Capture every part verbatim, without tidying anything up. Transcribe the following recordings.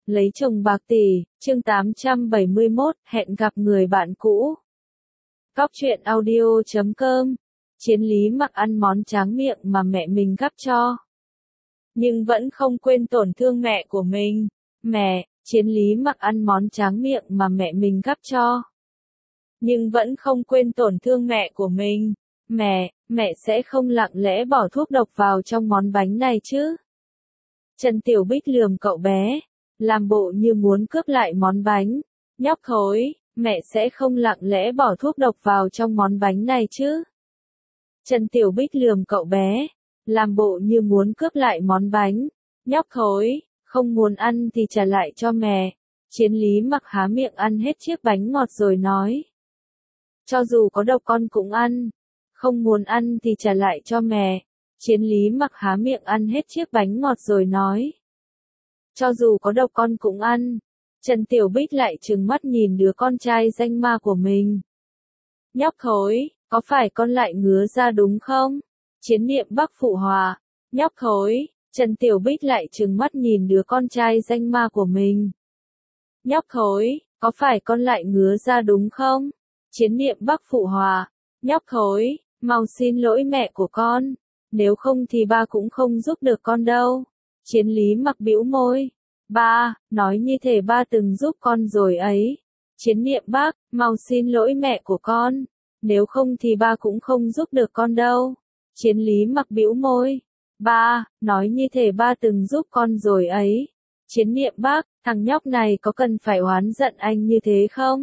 Lấy chồng bạc tỷ, chương tám trăm bảy mươi mốt, hẹn gặp người bạn cũ. Cóc truyện audio chấm com. Chiến lý mặc ăn món tráng miệng mà mẹ mình gắp cho, nhưng vẫn không quên tổn thương mẹ của mình. Mẹ, Chiến lý mặc ăn món tráng miệng mà mẹ mình gắp cho, nhưng vẫn không quên tổn thương mẹ của mình. Mẹ, mẹ sẽ không lặng lẽ bỏ thuốc độc vào trong món bánh này chứ? Trần Tiểu Bích lườm cậu bé, làm bộ như muốn cướp lại món bánh. Nhóc thối, mẹ sẽ không lặng lẽ bỏ thuốc độc vào trong món bánh này chứ? Trần Tiểu Bích lườm cậu bé, làm bộ như muốn cướp lại món bánh. Nhóc thối, không muốn ăn thì trả lại cho mẹ. Chiến lý mặc há miệng ăn hết chiếc bánh ngọt rồi nói. Cho dù có độc con cũng ăn. Không muốn ăn thì trả lại cho mẹ. Chiến lý mặc há miệng ăn hết chiếc bánh ngọt rồi nói. Cho dù có độc con cũng ăn. Trần Tiểu Bích lại trừng mắt nhìn đứa con trai danh ma của mình. Nhóc thối, có phải con lại ngứa ra đúng không? Chiến niệm Bắc phụ hòa. Nhóc thối, Trần Tiểu Bích lại trừng mắt nhìn đứa con trai danh ma của mình. Nhóc thối, có phải con lại ngứa ra đúng không? Chiến niệm Bắc phụ hòa. Nhóc thối, mau xin lỗi mẹ của con. Nếu không thì ba cũng không giúp được con đâu. Chiến lý mặc bĩu môi. Ba, nói như thể ba từng giúp con rồi ấy. Chiến niệm Bắc, mau xin lỗi mẹ của con. Nếu không thì ba cũng không giúp được con đâu. Chiến lý mặc bĩu môi. Ba, nói như thể ba từng giúp con rồi ấy. Chiến niệm Bắc, thằng nhóc này có cần phải oán giận anh như thế không?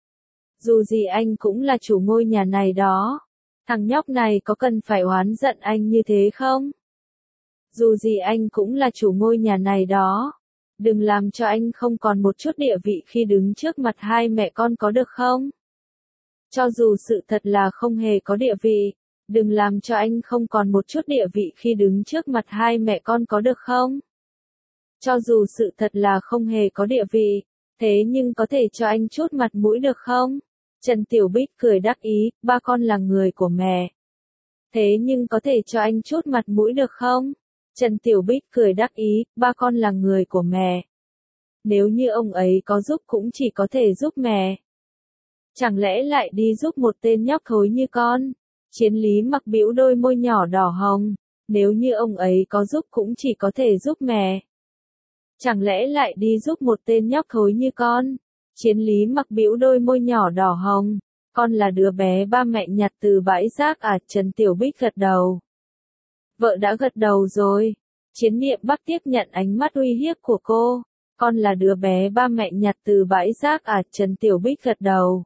Dù gì anh cũng là chủ ngôi nhà này đó. Thằng nhóc này có cần phải oán giận anh như thế không? Dù gì anh cũng là chủ ngôi nhà này đó. Đừng làm cho anh không còn một chút địa vị khi đứng trước mặt hai mẹ con có được không? Cho dù sự thật là không hề có địa vị, đừng làm cho anh không còn một chút địa vị khi đứng trước mặt hai mẹ con có được không? Cho dù sự thật là không hề có địa vị, thế nhưng có thể cho anh chút mặt mũi được không? Trần Tiểu Bích cười đắc ý, ba con là người của mẹ. Thế nhưng có thể cho anh chút mặt mũi được không? Trần Tiểu Bích cười đắc ý, ba con là người của mẹ. Nếu như ông ấy có giúp cũng chỉ có thể giúp mẹ. Chẳng lẽ lại đi giúp một tên nhóc thối như con? Chiến lý mặc bĩu đôi môi nhỏ đỏ hồng. Nếu như ông ấy có giúp cũng chỉ có thể giúp mẹ. Chẳng lẽ lại đi giúp một tên nhóc thối như con? Chiến lý mặc bĩu đôi môi nhỏ đỏ hồng. Con là đứa bé ba mẹ nhặt từ bãi rác à? Trần Tiểu Bích gật đầu. Vợ đã gật đầu rồi. Chiến niệm Bắc tiếp nhận ánh mắt uy hiếp của cô. Con là đứa bé ba mẹ nhặt từ bãi rác à? Trần Tiểu Bích gật đầu.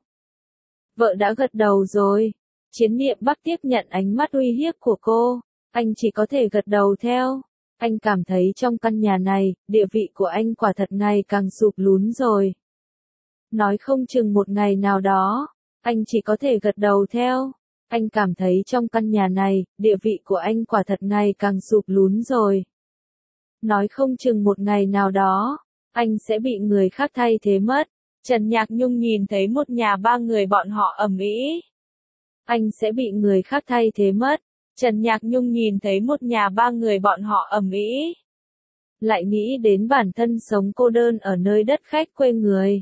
Vợ đã gật đầu rồi. Chiến niệm Bắc tiếp nhận ánh mắt uy hiếp của cô. Anh chỉ có thể gật đầu theo. Anh cảm thấy trong căn nhà này, địa vị của anh quả thật ngày càng sụp lún rồi. Nói không chừng một ngày nào đó, anh chỉ có thể gật đầu theo. Anh cảm thấy trong căn nhà này, địa vị của anh quả thật ngày càng sụp lún rồi. Nói không chừng một ngày nào đó, anh sẽ bị người khác thay thế mất. Trần Nhạc Nhung nhìn thấy một nhà ba người bọn họ ầm ĩ. Anh sẽ bị người khác thay thế mất. Trần Nhạc Nhung nhìn thấy một nhà ba người bọn họ ầm ĩ. Lại nghĩ đến bản thân sống cô đơn ở nơi đất khách quê người.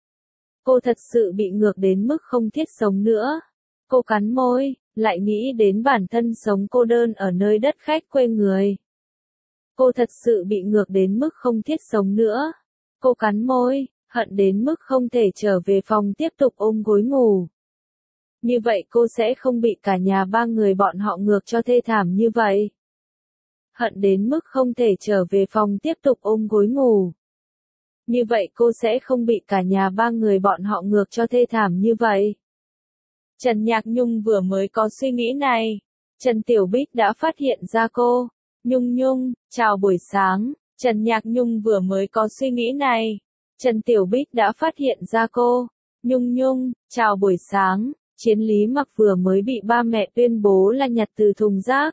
Cô thật sự bị ngược đến mức không thiết sống nữa. Cô cắn môi, lại nghĩ đến bản thân sống cô đơn ở nơi đất khách quê người. Cô thật sự bị ngược đến mức không thiết sống nữa. Cô cắn môi, hận đến mức không thể trở về phòng tiếp tục ôm gối ngủ. Như vậy cô sẽ không bị cả nhà ba người bọn họ ngược cho thê thảm như vậy. Hận đến mức không thể trở về phòng tiếp tục ôm gối ngủ. Như vậy cô sẽ không bị cả nhà ba người bọn họ ngược cho thê thảm như vậy. Trần Nhạc Nhung vừa mới có suy nghĩ này. Trần Tiểu Bích đã phát hiện ra cô. Nhung Nhung, chào buổi sáng. Trần Nhạc Nhung vừa mới có suy nghĩ này. Trần Tiểu Bích đã phát hiện ra cô. Nhung Nhung, chào buổi sáng. Chiến lý mặc vừa mới bị ba mẹ tuyên bố là nhặt từ thùng rác.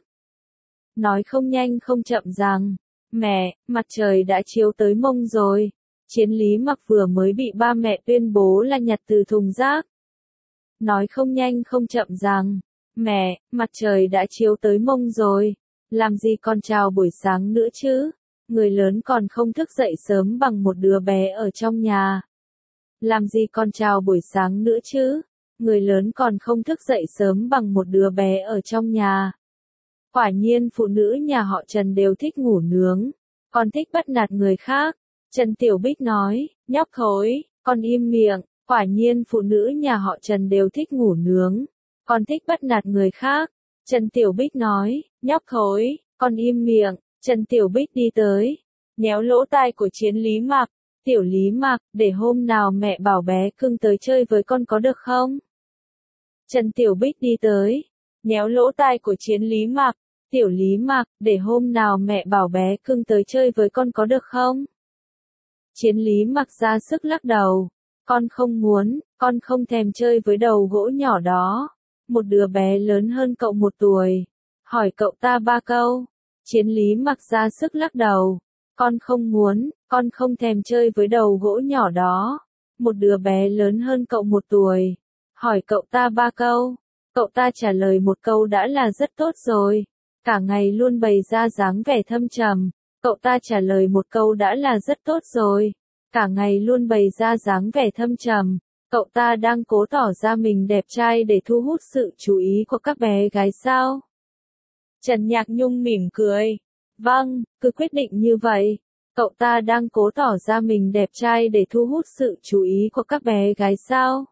Nói không nhanh không chậm rằng, mẹ, mặt trời đã chiếu tới mông rồi. Chiến lý mặc vừa mới bị ba mẹ tuyên bố là nhặt từ thùng rác. Nói không nhanh không chậm rằng, mẹ, mặt trời đã chiếu tới mông rồi. Làm gì còn chào buổi sáng nữa chứ? người lớn còn không thức dậy sớm bằng một đứa bé ở trong nhà. Làm gì còn chào buổi sáng nữa chứ? Người lớn còn không thức dậy sớm bằng một đứa bé ở trong nhà. Quả nhiên phụ nữ nhà họ Trần đều thích ngủ nướng, còn thích bắt nạt người khác. Trần Tiểu Bích nói, nhóc thối, con im miệng. Quả nhiên phụ nữ nhà họ Trần đều thích ngủ nướng, còn thích bắt nạt người khác. Trần Tiểu Bích nói, nhóc thối, con im miệng. Trần Tiểu Bích đi tới, nhéo lỗ tai của Chiến Lý Mặc. Tiểu Lý Mặc, để hôm nào mẹ bảo bé cưng tới chơi với con có được không? Trần Tiểu Bích đi tới, nhéo lỗ tai của Chiến Lý Mặc. Tiểu Lý Mặc, để hôm nào mẹ bảo bé cưng tới chơi với con có được không? Chiến Lý Mặc ra sức lắc đầu. Con không muốn, con không thèm chơi với đầu gỗ nhỏ đó. Một đứa bé lớn hơn cậu một tuổi. Hỏi cậu ta ba câu. Chiến Lý Mặc ra sức lắc đầu. Con không muốn, con không thèm chơi với đầu gỗ nhỏ đó. Một đứa bé lớn hơn cậu một tuổi. Hỏi cậu ta ba câu. Cậu ta trả lời một câu đã là rất tốt rồi. Cả ngày luôn bày ra dáng vẻ thâm trầm. Cậu ta trả lời một câu đã là rất tốt rồi. Cả ngày luôn bày ra dáng vẻ thâm trầm. Cậu ta đang cố tỏ ra mình đẹp trai để thu hút sự chú ý của các bé gái sao? Trần Nhạc Nhung mỉm cười. Vâng, cứ quyết định như vậy. Cậu ta đang cố tỏ ra mình đẹp trai để thu hút sự chú ý của các bé gái sao?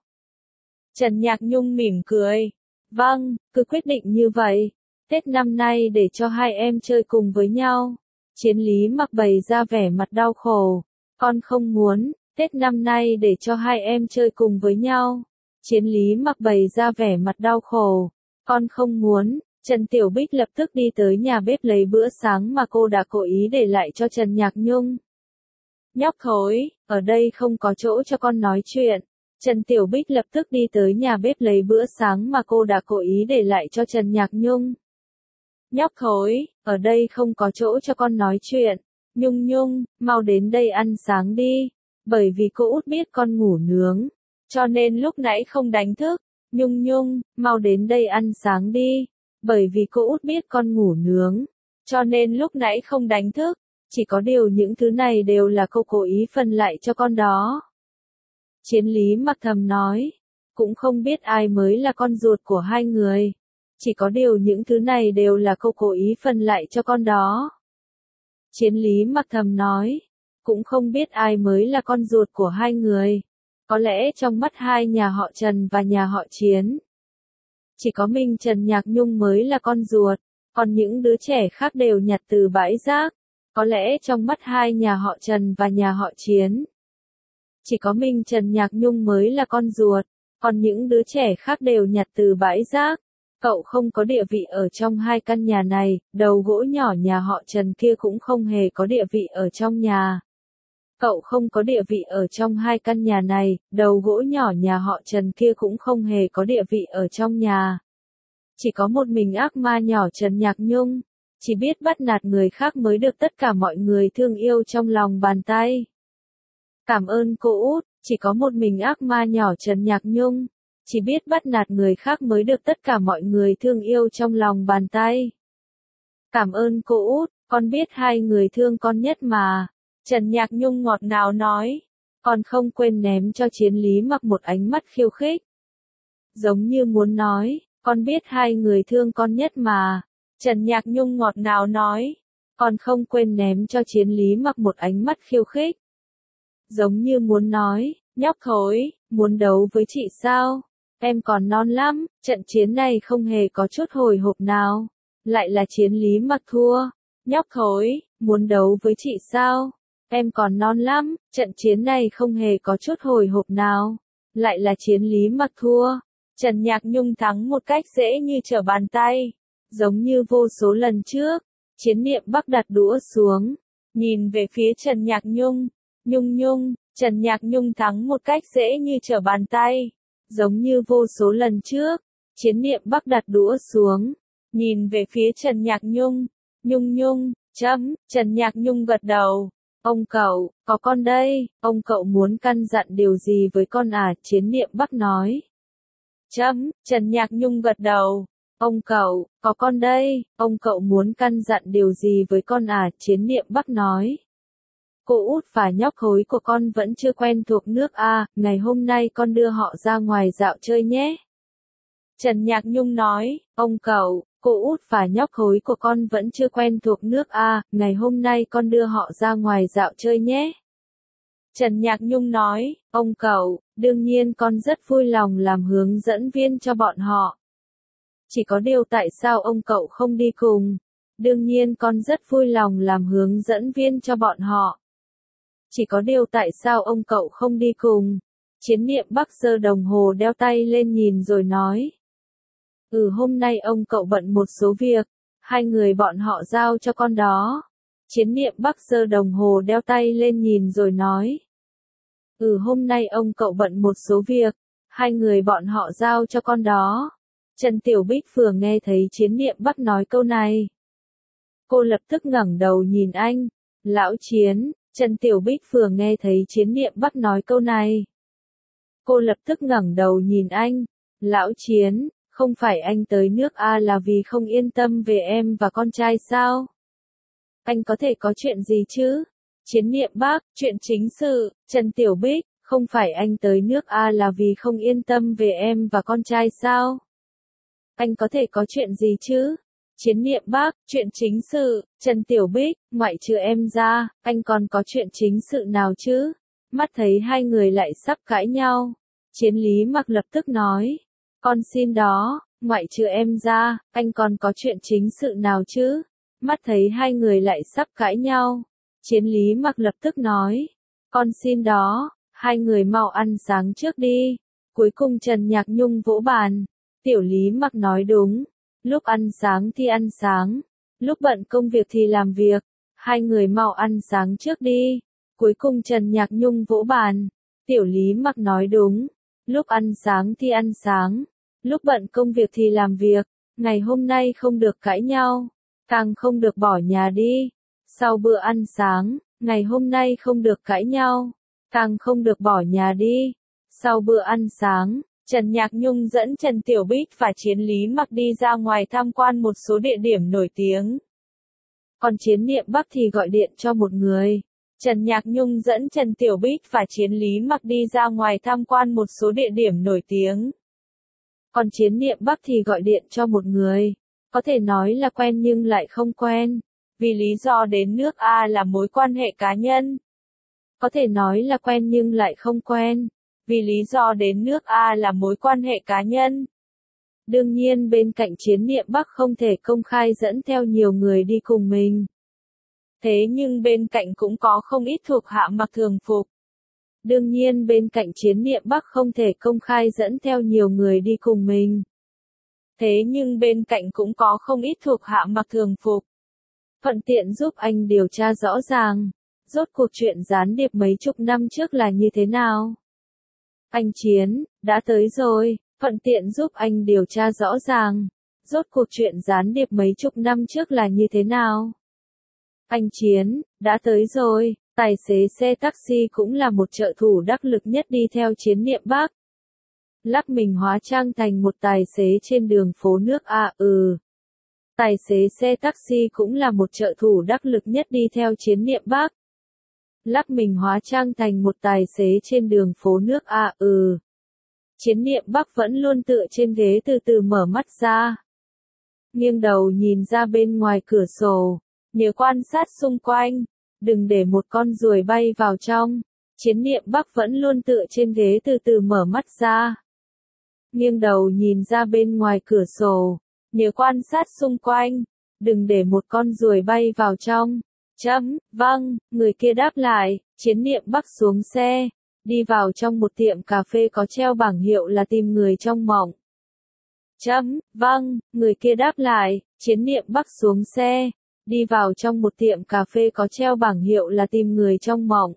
Trần Nhạc Nhung mỉm cười. Vâng, cứ quyết định như vậy. Tết năm nay để cho hai em chơi cùng với nhau. Chiến Lý Mặc bày ra vẻ mặt đau khổ. Con không muốn, Tết năm nay để cho hai em chơi cùng với nhau. Chiến Lý Mặc bày ra vẻ mặt đau khổ. Con không muốn. Trần Tiểu Bích lập tức đi tới nhà bếp lấy bữa sáng mà cô đã cố ý để lại cho Trần Nhạc Nhung. Nhóc thối, ở đây không có chỗ cho con nói chuyện. Trần Tiểu Bích lập tức đi tới nhà bếp lấy bữa sáng mà cô đã cố ý để lại cho Trần Nhạc Nhung. Nhóc thối, ở đây không có chỗ cho con nói chuyện. Nhung Nhung, mau đến đây ăn sáng đi. Bởi vì cô út biết con ngủ nướng, cho nên lúc nãy không đánh thức. Nhung Nhung, mau đến đây ăn sáng đi. Bởi vì cô út biết con ngủ nướng, cho nên lúc nãy không đánh thức. Chỉ có điều những thứ này đều là cô cố ý phân lại cho con đó. Chiến Lý Mặc thầm nói. Cũng không biết ai mới là con ruột của hai người. Chỉ có điều những thứ này đều là cô cố ý phân lại cho con đó. Chiến Lý Mặc thầm nói. Cũng không biết ai mới là con ruột của hai người. Có lẽ trong mắt hai nhà họ Trần và nhà họ Chiến, chỉ có mình Trần Nhạc Nhung mới là con ruột. Còn những đứa trẻ khác đều nhặt từ bãi rác. Có lẽ trong mắt hai nhà họ Trần và nhà họ Chiến, chỉ có mình Trần Nhạc Nhung mới là con ruột. Còn những đứa trẻ khác đều nhặt từ bãi rác. Cậu không có địa vị ở trong hai căn nhà này. Đầu gỗ nhỏ nhà họ Trần kia cũng không hề có địa vị ở trong nhà. Cậu không có địa vị ở trong hai căn nhà này. Đầu gỗ nhỏ nhà họ Trần kia cũng không hề có địa vị ở trong nhà. Chỉ có một mình ác ma nhỏ Trần Nhạc Nhung, chỉ biết bắt nạt người khác mới được tất cả mọi người thương yêu trong lòng bàn tay. Cảm ơn cô út. Chỉ có một mình ác ma nhỏ Trần Nhạc Nhung, chỉ biết bắt nạt người khác mới được tất cả mọi người thương yêu trong lòng bàn tay. Cảm ơn cô út, con biết hai người thương con nhất mà. Trần Nhạc Nhung ngọt ngào nói. Còn không quên ném cho Chiến Lý Mặc một ánh mắt khiêu khích. Giống như muốn nói, con biết hai người thương con nhất mà. Trần Nhạc Nhung ngọt ngào nói. Còn không quên ném cho Chiến Lý Mặc một ánh mắt khiêu khích. Giống như muốn nói, nhóc thối, muốn đấu với chị sao? Em còn non lắm. Trận chiến này không hề có chút hồi hộp nào. Lại là Chiến Lý Mặc thua. Nhóc thối, muốn đấu với chị sao? Em còn non lắm. Trận chiến này không hề có chút hồi hộp nào. Lại là Chiến Lý Mặc thua. Trần Nhạc Nhung thắng một cách dễ như trở bàn tay. Giống như vô số lần trước. Chiến Niệm Bắc đặt đũa xuống, nhìn về phía Trần Nhạc Nhung. Nhung Nhung, Trần Nhạc Nhung thắng một cách dễ như trở bàn tay. Giống như vô số lần trước. Chiến Niệm Bắc đặt đũa xuống, nhìn về phía Trần Nhạc Nhung. Nhung Nhung, chấm. Trần Nhạc Nhung gật đầu. Ông cậu, có con đây. Ông cậu muốn căn dặn điều gì với con à? Chiến Niệm Bắc nói. Chấm. Trần Nhạc Nhung gật đầu. Ông cậu, có con đây, ông cậu muốn căn dặn điều gì với con à? Chiến Niệm Bắc nói. Cô út và nhóc khối của con vẫn chưa quen thuộc nước à, ngày hôm nay con đưa họ ra ngoài dạo chơi nhé. Trần Nhạc Nhung nói, ông cậu, cô út và nhóc khối của con vẫn chưa quen thuộc nước à, ngày hôm nay con đưa họ ra ngoài dạo chơi nhé. Trần Nhạc Nhung nói, ông cậu, đương nhiên con rất vui lòng làm hướng dẫn viên cho bọn họ. Chỉ có điều tại sao ông cậu không đi cùng? Đương nhiên con rất vui lòng làm hướng dẫn viên cho bọn họ. Chỉ có điều tại sao ông cậu không đi cùng? Chiến Niệm Bắc giơ đồng hồ đeo tay lên nhìn rồi nói. Ừ, hôm nay ông cậu bận một số việc, hai người bọn họ giao cho con đó. Chiến Niệm Bắc giơ đồng hồ đeo tay lên nhìn rồi nói. Ừ, hôm nay ông cậu bận một số việc, hai người bọn họ giao cho con đó. Trần Tiểu Bích vừa nghe thấy Chiến Niệm Bắc nói câu này. Cô lập tức ngẩng đầu nhìn anh. Lão Chiến, Trần Tiểu Bích vừa nghe thấy Chiến Niệm Bắc nói câu này. Cô lập tức ngẩng đầu nhìn anh. Lão Chiến, không phải anh tới nước A là vì không yên tâm về em và con trai sao? Anh có thể có chuyện gì chứ? Chiến Niệm Bắc, chuyện chính sự. Trần Tiểu Bích, không phải anh tới nước A là vì không yên tâm về em và con trai sao? Anh có thể có chuyện gì chứ? Chiến Niệm Bắc, chuyện chính sự. Trần Tiểu Bích, ngoại trừ em ra, anh còn có chuyện chính sự nào chứ? Mắt thấy hai người lại sắp cãi nhau. Chiến Lý Mặc lập tức nói. Con xin đó, ngoại trừ em ra, anh còn có chuyện chính sự nào chứ? Mắt thấy hai người lại sắp cãi nhau. Chiến Lý Mặc lập tức nói. Con xin đó, hai người mau ăn sáng trước đi. Cuối cùng Trần Nhạc Nhung vỗ bàn. Tiểu Lý Mặc nói đúng. Lúc ăn sáng thì ăn sáng. Lúc bận công việc thì làm việc. Hai người mau ăn sáng trước đi. Cuối cùng Trần Nhạc Nhung vỗ bàn. Tiểu Lý Mặc nói đúng. Lúc ăn sáng thì ăn sáng. Lúc bận công việc thì làm việc. Ngày hôm nay không được cãi nhau. Càng không được bỏ nhà đi. Sau bữa ăn sáng, ngày hôm nay không được cãi nhau. Càng không được bỏ nhà đi. Sau bữa ăn sáng, Trần Nhạc Nhung dẫn Trần Tiểu Bích và Chiến Lý Mặc đi ra ngoài tham quan một số địa điểm nổi tiếng. Còn Chiến Niệm Bắc thì gọi điện cho một người. Trần Nhạc Nhung dẫn Trần Tiểu Bích và Chiến Lý Mặc đi ra ngoài tham quan một số địa điểm nổi tiếng. Còn Chiến Niệm Bắc thì gọi điện cho một người. Có thể nói là quen nhưng lại không quen. Vì lý do đến nước A là mối quan hệ cá nhân. Có thể nói là quen nhưng lại không quen. Vì lý do đến nước A là mối quan hệ cá nhân. Đương nhiên bên cạnh Chiến Niệm Bắc không thể công khai dẫn theo nhiều người đi cùng mình. Thế nhưng bên cạnh cũng có không ít thuộc hạ mặc thường phục. Đương nhiên bên cạnh Chiến Niệm Bắc không thể công khai dẫn theo nhiều người đi cùng mình. Thế nhưng bên cạnh cũng có không ít thuộc hạ mặc thường phục. Thuận tiện giúp anh điều tra rõ ràng. Rốt cuộc chuyện gián điệp mấy chục năm trước là như thế nào? Anh Chiến, đã tới rồi, thuận tiện giúp anh điều tra rõ ràng. Rốt cuộc chuyện gián điệp mấy chục năm trước là như thế nào? Anh Chiến, đã tới rồi, tài xế xe taxi cũng là một trợ thủ đắc lực nhất đi theo Chiến Niệm Bắc. Lắc mình hóa trang thành một tài xế trên đường phố nước A, ừ. Tài xế xe taxi cũng là một trợ thủ đắc lực nhất đi theo Chiến Niệm Bắc. Lắc mình hóa trang thành một tài xế trên đường phố nước A, ừ. Chiến Niệm Bắc vẫn luôn tựa trên ghế từ từ mở mắt ra. Nghiêng đầu nhìn ra bên ngoài cửa sổ. Nhớ quan sát xung quanh. Đừng để một con ruồi bay vào trong. Chiến Niệm Bắc vẫn luôn tựa trên ghế từ từ mở mắt ra. Nghiêng đầu nhìn ra bên ngoài cửa sổ. Nhớ quan sát xung quanh. Đừng để một con ruồi bay vào trong. Chấm, vâng, người kia đáp lại. Chiến Niệm Bắc xuống xe. Đi vào trong một tiệm cà phê có treo bảng hiệu là tìm người trong mộng. Chấm, vâng, người kia đáp lại. Chiến Niệm Bắc xuống xe. Đi vào trong một tiệm cà phê có treo bảng hiệu là tìm người trong mộng.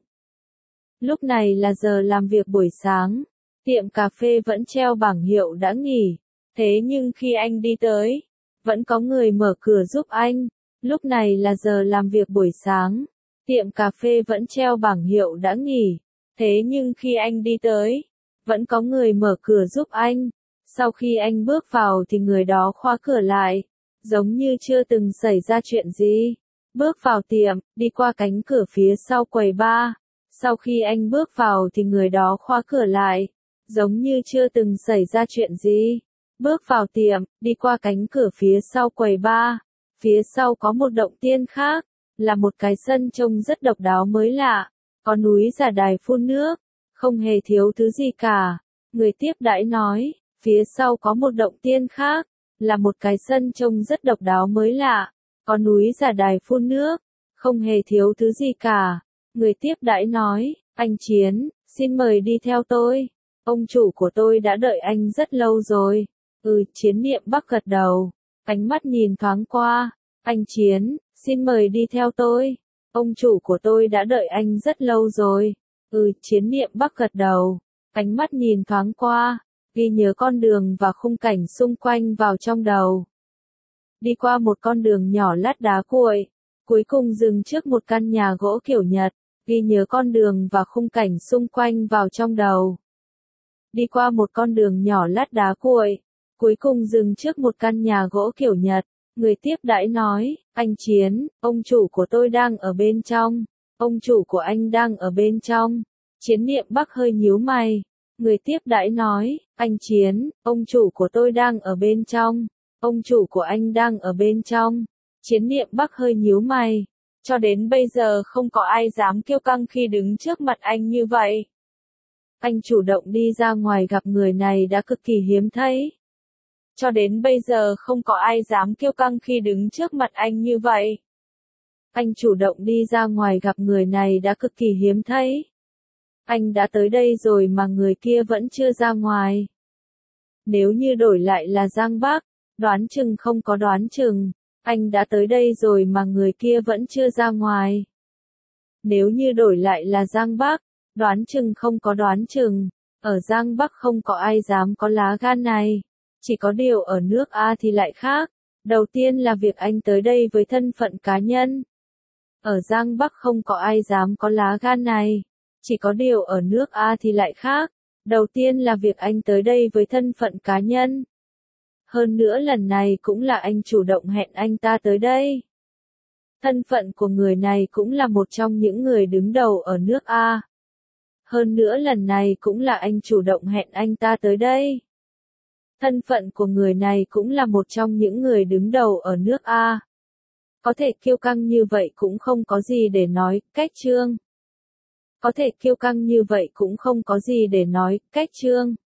Lúc này là giờ làm việc buổi sáng. Tiệm cà phê vẫn treo bảng hiệu đã nghỉ. Thế nhưng khi anh đi tới, vẫn có người mở cửa giúp anh. Lúc này là giờ làm việc buổi sáng. Tiệm cà phê vẫn treo bảng hiệu đã nghỉ. Thế nhưng khi anh đi tới, vẫn có người mở cửa giúp anh. Sau khi anh bước vào thì người đó khóa cửa lại, giống như chưa từng xảy ra chuyện gì. Bước vào tiệm, đi qua cánh cửa phía sau quầy bar. Sau khi anh bước vào thì người đó khóa cửa lại, giống như chưa từng xảy ra chuyện gì. Bước vào tiệm, đi qua cánh cửa phía sau quầy bar. Phía sau có một động tiên khác, là một cái sân trông rất độc đáo mới lạ, có núi giả đài phun nước, không hề thiếu thứ gì cả. Người tiếp đãi nói, phía sau có một động tiên khác, là một cái sân trông rất độc đáo mới lạ, có núi giả đài phun nước, không hề thiếu thứ gì cả. Người tiếp đãi nói, anh Chiến, xin mời đi theo tôi. Ông chủ của tôi đã đợi anh rất lâu rồi. Ừ, Chiến Niệm Bắc gật đầu, ánh mắt nhìn thoáng qua. Anh Chiến, xin mời đi theo tôi. Ông chủ của tôi đã đợi anh rất lâu rồi. Ừ, Chiến Niệm Bắc gật đầu, ánh mắt nhìn thoáng qua, ghi nhớ con đường và khung cảnh xung quanh vào trong đầu. Đi qua một con đường nhỏ lát đá cuội, cuối cùng dừng trước một căn nhà gỗ kiểu Nhật, ghi nhớ con đường và khung cảnh xung quanh vào trong đầu. Đi qua một con đường nhỏ lát đá cuội, cuối cùng dừng trước một căn nhà gỗ kiểu Nhật. Người tiếp đãi nói, anh Chiến, ông chủ của tôi đang ở bên trong. Ông chủ của anh đang ở bên trong. Chiến Niệm Bắc hơi nhíu mày. Người tiếp đãi nói, anh Chiến, ông chủ của tôi đang ở bên trong. Ông chủ của anh đang ở bên trong. Chiến Niệm Bắc hơi nhíu mày. Cho đến bây giờ không có ai dám kiêu căng khi đứng trước mặt anh như vậy. Anh chủ động đi ra ngoài gặp người này đã cực kỳ hiếm thấy. Cho đến bây giờ không có ai dám kiêu căng khi đứng trước mặt anh như vậy. Anh chủ động đi ra ngoài gặp người này đã cực kỳ hiếm thấy. Anh đã tới đây rồi mà người kia vẫn chưa ra ngoài. Nếu như đổi lại là Giang Bắc, đoán chừng không có đoán chừng. Anh đã tới đây rồi mà người kia vẫn chưa ra ngoài. Nếu như đổi lại là Giang Bắc, đoán chừng không có đoán chừng. Ở Giang Bắc không có ai dám có lá gan này. Chỉ có điều ở nước A thì lại khác. Đầu tiên là việc anh tới đây với thân phận cá nhân. Ở Giang Bắc không có ai dám có lá gan này. Chỉ có điều ở nước A thì lại khác. Đầu tiên là việc anh tới đây với thân phận cá nhân. Hơn nữa lần này cũng là anh chủ động hẹn anh ta tới đây. Thân phận của người này cũng là một trong những người đứng đầu ở nước A. Hơn nữa lần này cũng là anh chủ động hẹn anh ta tới đây. Thân phận của người này cũng là một trong những người đứng đầu ở nước A. Có thể kiêu căng như vậy cũng không có gì để nói, cách trương. Có thể kiêu căng như vậy cũng không có gì để nói, cách trương.